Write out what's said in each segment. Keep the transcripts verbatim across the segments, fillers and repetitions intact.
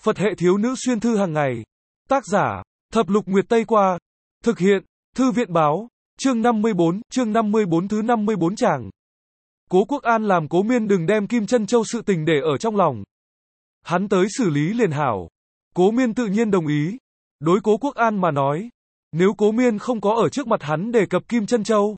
Phật hệ thiếu nữ xuyên thư hàng ngày. Tác giả, Thập Lục Nguyệt Tây Qua. Thực hiện, Thư viện báo. Chương năm mươi bốn, chương năm mươi bốn thứ năm mươi bốn tràng. Cố Quốc An làm Cố Miên đừng đem Kim Chân Châu sự tình để ở trong lòng. Hắn tới xử lý liền hảo. Cố Miên tự nhiên đồng ý. Đối Cố Quốc An mà nói, nếu Cố Miên không có ở trước mặt hắn đề cập Kim Chân Châu,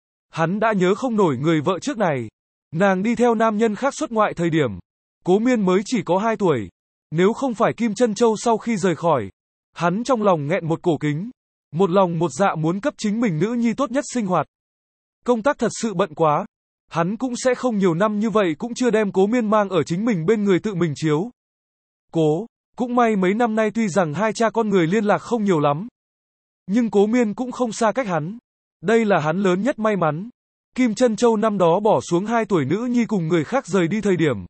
hắn đã nhớ không nổi người vợ trước này. Nàng đi theo nam nhân khác xuất ngoại thời điểm, Cố Miên mới chỉ có hai tuổi. Nếu không phải Kim Chân Châu sau khi rời khỏi, hắn trong lòng nghẹn một cổ kính, một lòng một dạ muốn cấp chính mình nữ nhi tốt nhất sinh hoạt. Công tác thật sự bận quá, hắn cũng sẽ không nhiều năm như vậy cũng chưa đem Cố Miên mang ở chính mình bên người tự mình chiếu. Cố, cũng may mấy năm nay tuy rằng hai cha con người liên lạc không nhiều lắm, nhưng Cố Miên cũng không xa cách hắn. Đây là hắn lớn nhất may mắn. Kim Chân Châu năm đó bỏ xuống hai tuổi nữ nhi cùng người khác rời đi thời điểm,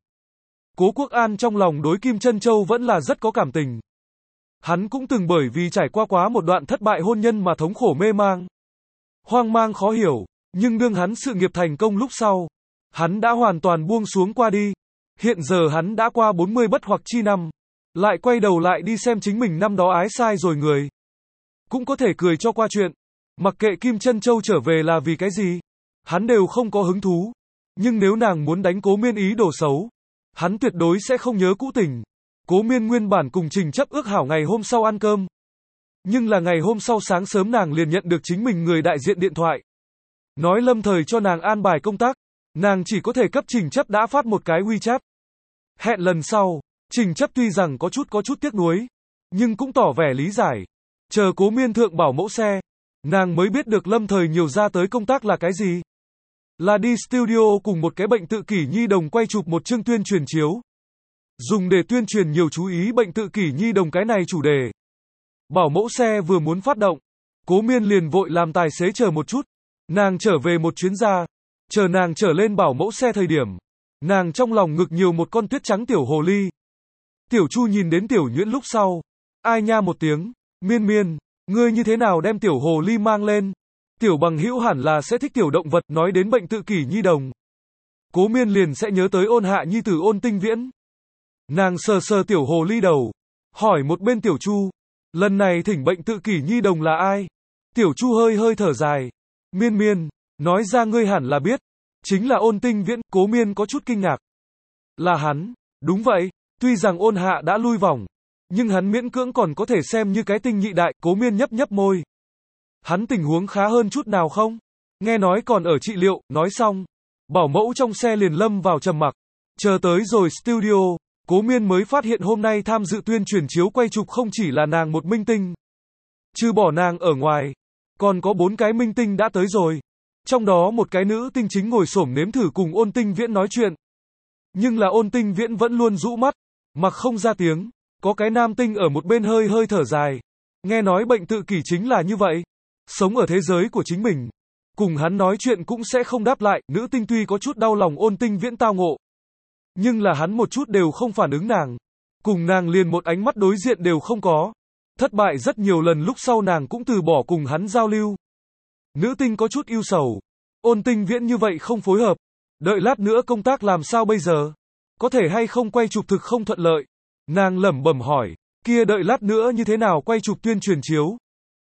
Cố Quốc An trong lòng đối Kim Chân Châu vẫn là rất có cảm tình. Hắn cũng từng bởi vì trải qua quá một đoạn thất bại hôn nhân mà thống khổ mê mang, hoang mang khó hiểu, nhưng đương hắn sự nghiệp thành công lúc sau, hắn đã hoàn toàn buông xuống qua đi. Hiện giờ hắn đã qua bốn mươi bất hoặc chi năm, lại quay đầu lại đi xem chính mình năm đó ái sai rồi người, cũng có thể cười cho qua chuyện. Mặc kệ Kim Chân Châu trở về là vì cái gì, hắn đều không có hứng thú. Nhưng nếu nàng muốn đánh Cố Miên ý đồ xấu, hắn tuyệt đối sẽ không nhớ cũ tình. Cố Miên nguyên bản cùng Trình Chấp ước hảo ngày hôm sau ăn cơm. Nhưng là ngày hôm sau sáng sớm nàng liền nhận được chính mình người đại diện điện thoại, nói lâm thời cho nàng an bài công tác. Nàng chỉ có thể cấp Trình Chấp đã phát một cái WeChat. Hẹn lần sau. Trình Chấp tuy rằng có chút có chút tiếc nuối, nhưng cũng tỏ vẻ lý giải. Chờ Cố Miên thượng bảo mẫu xe, nàng mới biết được lâm thời nhiều ra tới công tác là cái gì. Là đi studio cùng một cái bệnh tự kỷ nhi đồng quay chụp một chương tuyên truyền chiếu, dùng để tuyên truyền nhiều chú ý bệnh tự kỷ nhi đồng cái này chủ đề. Bảo mẫu xe vừa muốn phát động, Cố Miên liền vội làm tài xế chờ một chút. Nàng trở về một chuyến ra. Chờ nàng trở lên bảo mẫu xe thời điểm, nàng trong lòng ngực nhiều một con tuyết trắng tiểu hồ ly. Tiểu Chu nhìn đến Tiểu Nhuyễn lúc sau, ai nha một tiếng, Miên Miên, ngươi như thế nào đem tiểu hồ ly mang lên? Tiểu bằng hữu hẳn là sẽ thích tiểu động vật. Nói đến bệnh tự kỷ nhi đồng, Cố Miên liền sẽ nhớ tới ôn hạ nhi tử Ôn Tinh Viễn. Nàng sờ sờ tiểu hồ ly đầu, hỏi một bên Tiểu Chu, lần này thỉnh bệnh tự kỷ nhi đồng là ai? Tiểu Chu hơi hơi thở dài, Miên Miên, nói ra ngươi hẳn là biết, chính là Ôn Tinh Viễn. Cố Miên có chút kinh ngạc. Là hắn? Đúng vậy, tuy rằng ôn hạ đã lui vòng, nhưng hắn miễn cưỡng còn có thể xem như cái tinh nhị đại. Cố Miên nhấp nhấp môi. Hắn tình huống khá hơn chút nào không? Nghe nói còn ở trị liệu. Nói xong, bảo mẫu trong xe liền lâm vào trầm mặc. Chờ tới rồi studio, Cố Miên mới phát hiện hôm nay tham dự tuyên truyền chiếu quay chụp không chỉ là nàng một minh tinh. Trừ bỏ nàng ở ngoài, còn có bốn cái minh tinh đã tới rồi. Trong đó một cái nữ tinh chính ngồi xổm nếm thử cùng Ôn Tinh Viễn nói chuyện. Nhưng là Ôn Tinh Viễn vẫn luôn rũ mắt, mặc không ra tiếng. Có cái nam tinh ở một bên hơi hơi thở dài. Nghe nói bệnh tự kỷ chính là như vậy. Sống ở thế giới của chính mình. Cùng hắn nói chuyện cũng sẽ không đáp lại. Nữ tinh tuy có chút đau lòng Ôn Tinh Viễn tao ngộ, nhưng là hắn một chút đều không phản ứng nàng. Cùng nàng liền một ánh mắt đối diện đều không có. Thất bại rất nhiều lần lúc sau nàng cũng từ bỏ cùng hắn giao lưu. Nữ tinh có chút ưu sầu. Ôn Tinh Viễn như vậy không phối hợp. Đợi lát nữa công tác làm sao bây giờ? Có thể hay không quay chụp thực không thuận lợi? Nàng lẩm bẩm hỏi. Kia đợi lát nữa như thế nào quay chụp tuyên truyền chiếu?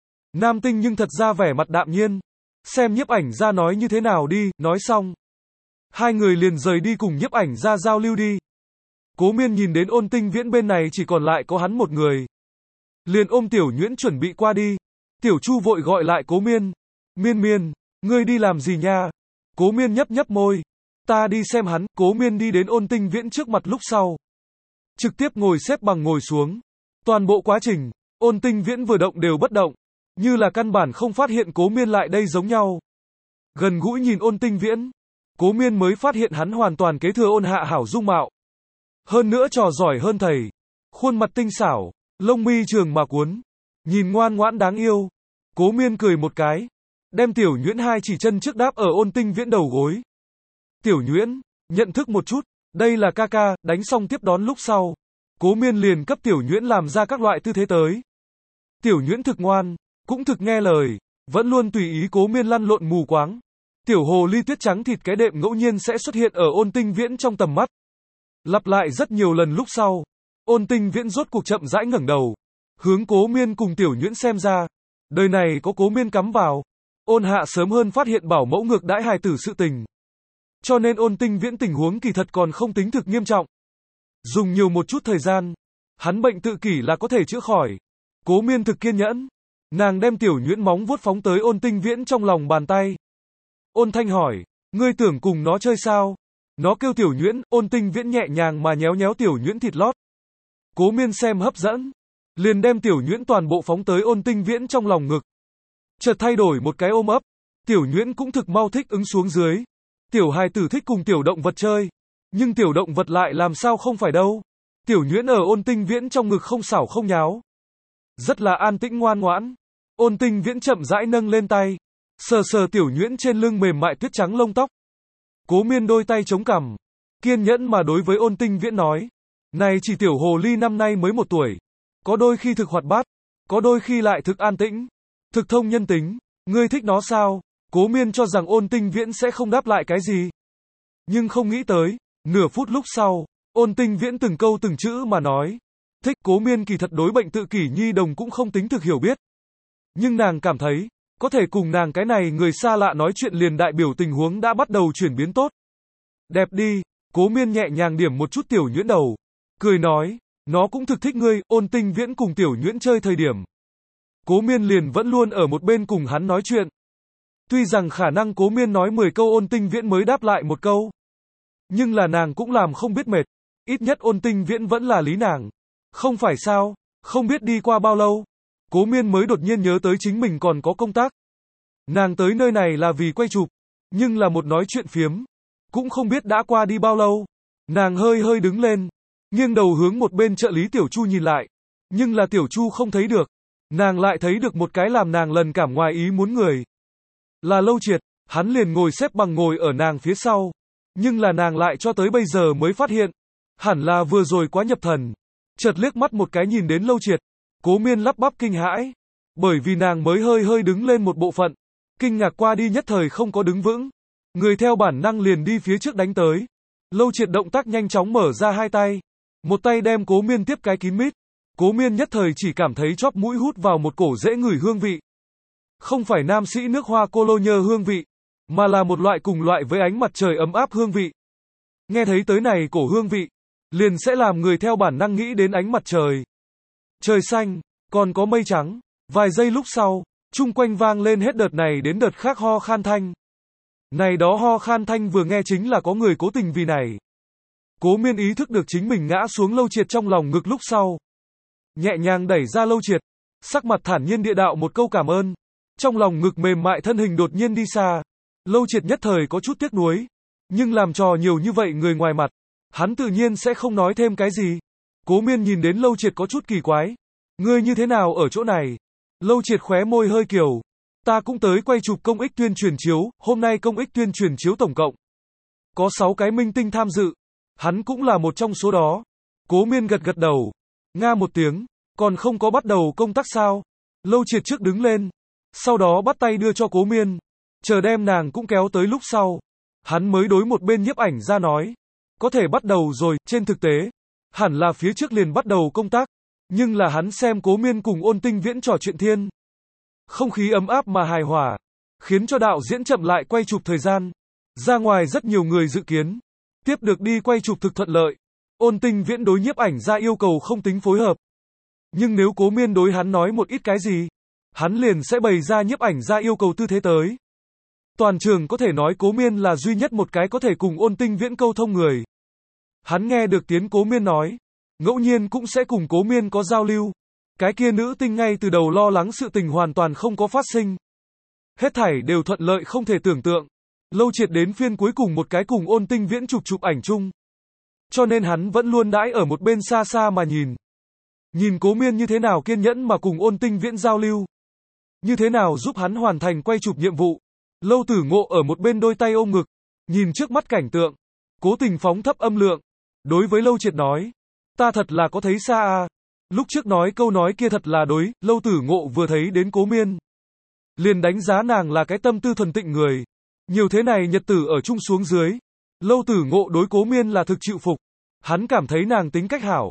Nam tinh nhưng thật ra vẻ mặt đạm nhiên. Xem nhiếp ảnh ra nói như thế nào đi. Nói xong, hai người liền rời đi cùng nhiếp ảnh ra giao lưu đi. Cố Miên nhìn đến Ôn Tinh Viễn bên này chỉ còn lại có hắn một người, liền ôm Tiểu Nhuyễn chuẩn bị qua đi. Tiểu Chu vội gọi lại Cố Miên. Miên Miên, ngươi đi làm gì nha? Cố Miên nhấp nhấp môi. Ta đi xem hắn. Cố Miên đi đến Ôn Tinh Viễn trước mặt lúc sau, trực tiếp ngồi xếp bằng ngồi xuống. Toàn bộ quá trình, Ôn Tinh Viễn vừa động đều bất động, như là căn bản không phát hiện Cố Miên lại đây giống nhau. Gần gũi nhìn Ôn Tinh Viễn, Cố Miên mới phát hiện hắn hoàn toàn kế thừa ôn hạ hảo dung mạo. Hơn nữa trò giỏi hơn thầy. Khuôn mặt tinh xảo, lông mi trường mà cuốn, nhìn ngoan ngoãn đáng yêu. Cố Miên cười một cái, đem Tiểu Nhuyễn hai chỉ chân trước đáp ở Ôn Tinh Viễn đầu gối. Tiểu Nhuyễn, nhận thức một chút, đây là ca ca. Đánh xong tiếp đón lúc sau, Cố Miên liền cấp Tiểu Nhuyễn làm ra các loại tư thế tới. Tiểu Nhuyễn thực ngoan, cũng thực nghe lời, vẫn luôn tùy ý Cố Miên lăn lộn mù quáng. Tiểu hồ ly tuyết trắng thịt cái đệm ngẫu nhiên sẽ xuất hiện ở Ôn Tinh Viễn trong tầm mắt. Lặp lại rất nhiều lần lúc sau, Ôn Tinh Viễn rốt cuộc chậm rãi ngẩng đầu, hướng Cố Miên cùng Tiểu Nhuyễn xem ra. Đời này có Cố Miên cắm vào. Ôn Hạ sớm hơn phát hiện bảo mẫu ngược đãi hài tử sự tình. Cho nên Ôn Tinh Viễn tình huống kỳ thật còn không tính thực nghiêm trọng. Dùng nhiều một chút thời gian, hắn bệnh tự kỷ là có thể chữa khỏi. Cố Miên thực kiên nhẫn. Nàng đem Tiểu Nhuyễn móng vuốt phóng tới Ôn Tinh Viễn trong lòng bàn tay. Ôn Thanh hỏi, ngươi tưởng cùng nó chơi sao? Nó kêu Tiểu Nhuyễn. Ôn Tinh Viễn nhẹ nhàng mà nhéo nhéo Tiểu Nhuyễn thịt lót. Cố Miên xem hấp dẫn, liền đem Tiểu Nhuyễn toàn bộ phóng tới Ôn Tinh Viễn trong lòng ngực. Chợt thay đổi một cái ôm ấp, Tiểu Nhuyễn cũng thực mau thích ứng xuống dưới. Tiểu hài tử thích cùng tiểu động vật chơi, nhưng tiểu động vật lại làm sao không phải đâu. Tiểu Nhuyễn ở Ôn Tinh Viễn trong ngực không xảo không nháo, rất là an tĩnh ngoan ngoãn. Ôn Tinh Viễn chậm rãi nâng lên tay, sờ sờ Tiểu Nhuyễn trên lưng mềm mại tuyết trắng lông tóc. Cố Miên đôi tay chống cằm, kiên nhẫn mà đối với Ôn Tinh Viễn nói, này chỉ tiểu hồ ly năm nay mới một tuổi, có đôi khi thực hoạt bát, có đôi khi lại thực an tĩnh, thực thông nhân tính, ngươi thích nó sao? Cố Miên cho rằng Ôn Tinh Viễn sẽ không đáp lại cái gì, nhưng không nghĩ tới, nửa phút lúc sau, Ôn Tinh Viễn từng câu từng chữ mà nói, thích. Cố Miên kỳ thật đối bệnh tự kỷ nhi đồng cũng không tính thực hiểu biết, nhưng nàng cảm thấy, có thể cùng nàng cái này người xa lạ nói chuyện liền đại biểu tình huống đã bắt đầu chuyển biến tốt. Đẹp đi. Cố Miên nhẹ nhàng điểm một chút Tiểu Nhuyễn đầu, cười nói, nó cũng thực thích ngươi. Ôn Tinh Viễn cùng Tiểu Nhuyễn chơi thời điểm, Cố Miên liền vẫn luôn ở một bên cùng hắn nói chuyện. Tuy rằng khả năng Cố Miên nói mười câu Ôn Tinh Viễn mới đáp lại một câu, nhưng là nàng cũng làm không biết mệt, ít nhất Ôn Tinh Viễn vẫn là lý nàng. Không phải sao? Không biết đi qua bao lâu, Cố Miên mới đột nhiên nhớ tới chính mình còn có công tác. Nàng tới nơi này là vì quay chụp, nhưng là một nói chuyện phiếm, cũng không biết đã qua đi bao lâu. Nàng hơi hơi đứng lên, nghiêng đầu hướng một bên trợ lý Tiểu Chu nhìn lại, nhưng là Tiểu Chu không thấy được. Nàng lại thấy được một cái làm nàng lần cảm ngoài ý muốn người. Là Lâu Triệt, hắn liền ngồi xếp bằng ngồi ở nàng phía sau, nhưng là nàng lại cho tới bây giờ mới phát hiện, hẳn là vừa rồi quá nhập thần. Chợt liếc mắt một cái nhìn đến Lâu Triệt, Cố Miên lắp bắp kinh hãi, bởi vì nàng mới hơi hơi đứng lên một bộ phận, kinh ngạc qua đi nhất thời không có đứng vững, người theo bản năng liền đi phía trước đánh tới. Lâu Triệt động tác nhanh chóng mở ra hai tay, một tay đem Cố Miên tiếp cái kín mít. Cố Miên nhất thời chỉ cảm thấy chóp mũi hút vào một cổ dễ ngửi hương vị. Không phải nam sĩ nước hoa cologne hương vị, mà là một loại cùng loại với ánh mặt trời ấm áp hương vị. Nghe thấy tới này cổ hương vị, liền sẽ làm người theo bản năng nghĩ đến ánh mặt trời. Trời xanh, còn có mây trắng. Vài giây lúc sau, chung quanh vang lên hết đợt này đến đợt khác ho khan thanh. Này đó ho khan thanh vừa nghe chính là có người cố tình vì này. Cố Miên ý thức được chính mình ngã xuống Lâu Triệt trong lòng ngực lúc sau, nhẹ nhàng đẩy ra Lâu Triệt, sắc mặt thản nhiên địa đạo một câu cảm ơn. Trong lòng ngực mềm mại thân hình đột nhiên đi xa. Lâu Triệt nhất thời có chút tiếc nuối, nhưng làm trò nhiều như vậy người ngoài mặt, hắn tự nhiên sẽ không nói thêm cái gì. Cố Miên nhìn đến Lâu Triệt có chút kỳ quái. Ngươi như thế nào ở chỗ này? Lâu Triệt khóe môi hơi kiều. Ta cũng tới quay chụp công ích tuyên truyền chiếu, hôm nay công ích tuyên truyền chiếu tổng cộng có sáu cái minh tinh tham dự. Hắn cũng là một trong số đó. Cố Miên gật gật đầu. Nga một tiếng, còn không có bắt đầu công tác sao? Lâu Triệt trước đứng lên, sau đó bắt tay đưa cho Cố Miên, chờ đem nàng cũng kéo tới lúc sau. Hắn mới đối một bên nhiếp ảnh ra nói, có thể bắt đầu rồi. Trên thực tế, hẳn là phía trước liền bắt đầu công tác, nhưng là hắn xem Cố Miên cùng Ôn Tinh Viễn trò chuyện thiên. Không khí ấm áp mà hài hòa, khiến cho đạo diễn chậm lại quay chụp thời gian. Ra ngoài rất nhiều người dự kiến, tiếp được đi quay chụp thực thuận lợi. Ôn Tinh Viễn đối nhiếp ảnh ra yêu cầu không tính phối hợp, nhưng nếu Cố Miên đối hắn nói một ít cái gì, hắn liền sẽ bày ra nhiếp ảnh ra yêu cầu tư thế tới. Toàn trường có thể nói Cố Miên là duy nhất một cái có thể cùng Ôn Tinh Viễn câu thông người. Hắn nghe được tiếng Cố Miên nói, ngẫu nhiên cũng sẽ cùng Cố Miên có giao lưu. Cái kia nữ tinh ngay từ đầu lo lắng sự tình hoàn toàn không có phát sinh. Hết thảy đều thuận lợi không thể tưởng tượng. Lâu Triệt đến phiên cuối cùng một cái cùng Ôn Tinh Viễn chụp chụp ảnh chung, cho nên hắn vẫn luôn đãi ở một bên xa xa mà nhìn. Nhìn Cố Miên như thế nào kiên nhẫn mà cùng Ôn Tinh Viễn giao lưu, như thế nào giúp hắn hoàn thành quay chụp nhiệm vụ. Lâu Tử Ngộ ở một bên đôi tay ôm ngực, nhìn trước mắt cảnh tượng, cố tình phóng thấp âm lượng, đối với Lâu Triệt nói, ta thật là có thấy xa à. Lúc trước nói câu nói kia thật là đối. Lâu Tử Ngộ vừa thấy đến Cố Miên, liền đánh giá nàng là cái tâm tư thuần tịnh người. Nhiều thế này nhật tử ở chung xuống dưới, Lâu Tử Ngộ đối Cố Miên là thực chịu phục. Hắn cảm thấy nàng tính cách hảo,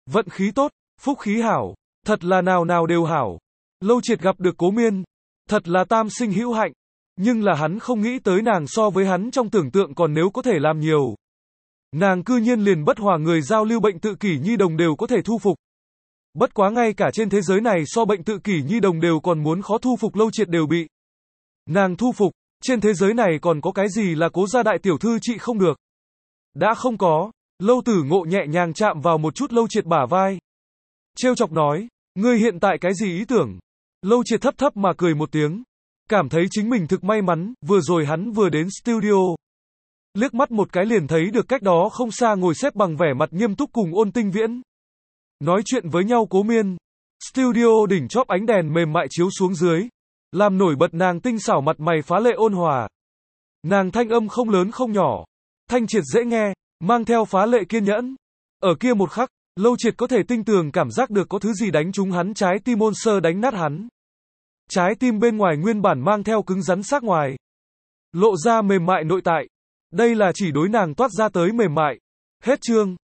Vận khí tốt, phúc khí hảo, thật là nào nào đều hảo. Lâu Triệt gặp được Cố Miên, thật là tam sinh hữu hạnh, nhưng là hắn không nghĩ tới nàng so với hắn trong tưởng tượng còn nếu có thể làm nhiều. Nàng cư nhiên liền bất hòa người giao lưu bệnh tự kỷ nhi đồng đều có thể thu phục. Bất quá ngay cả trên thế giới này so bệnh tự kỷ nhi đồng đều còn muốn khó thu phục Lâu Triệt đều bị nàng thu phục, trên thế giới này còn có cái gì là Cố gia đại tiểu thư trị không được. Đã không có, Lâu Tử Ngộ nhẹ nhàng chạm vào một chút Lâu Triệt bả vai. Trêu chọc nói, ngươi hiện tại cái gì ý tưởng? Lâu Triệt thấp thấp mà cười một tiếng, cảm thấy chính mình thực may mắn, vừa rồi hắn vừa đến studio. Liếc mắt một cái liền thấy được cách đó không xa ngồi xếp bằng vẻ mặt nghiêm túc cùng Ôn Tinh Viễn. Nói chuyện với nhau Cố Miên. Studio đỉnh chóp ánh đèn mềm mại chiếu xuống dưới, làm nổi bật nàng tinh xảo mặt mày phá lệ ôn hòa. Nàng thanh âm không lớn không nhỏ, thanh triệt dễ nghe, mang theo phá lệ kiên nhẫn. Ở kia một khắc, Lâu Triệt có thể tinh tường cảm giác được có thứ gì đánh trúng hắn trái tim, ôn sơ đánh nát hắn. Trái tim bên ngoài nguyên bản mang theo cứng rắn sắc ngoài, lộ ra mềm mại nội tại. Đây là chỉ đối nàng toát ra tới mềm mại. Hết chương.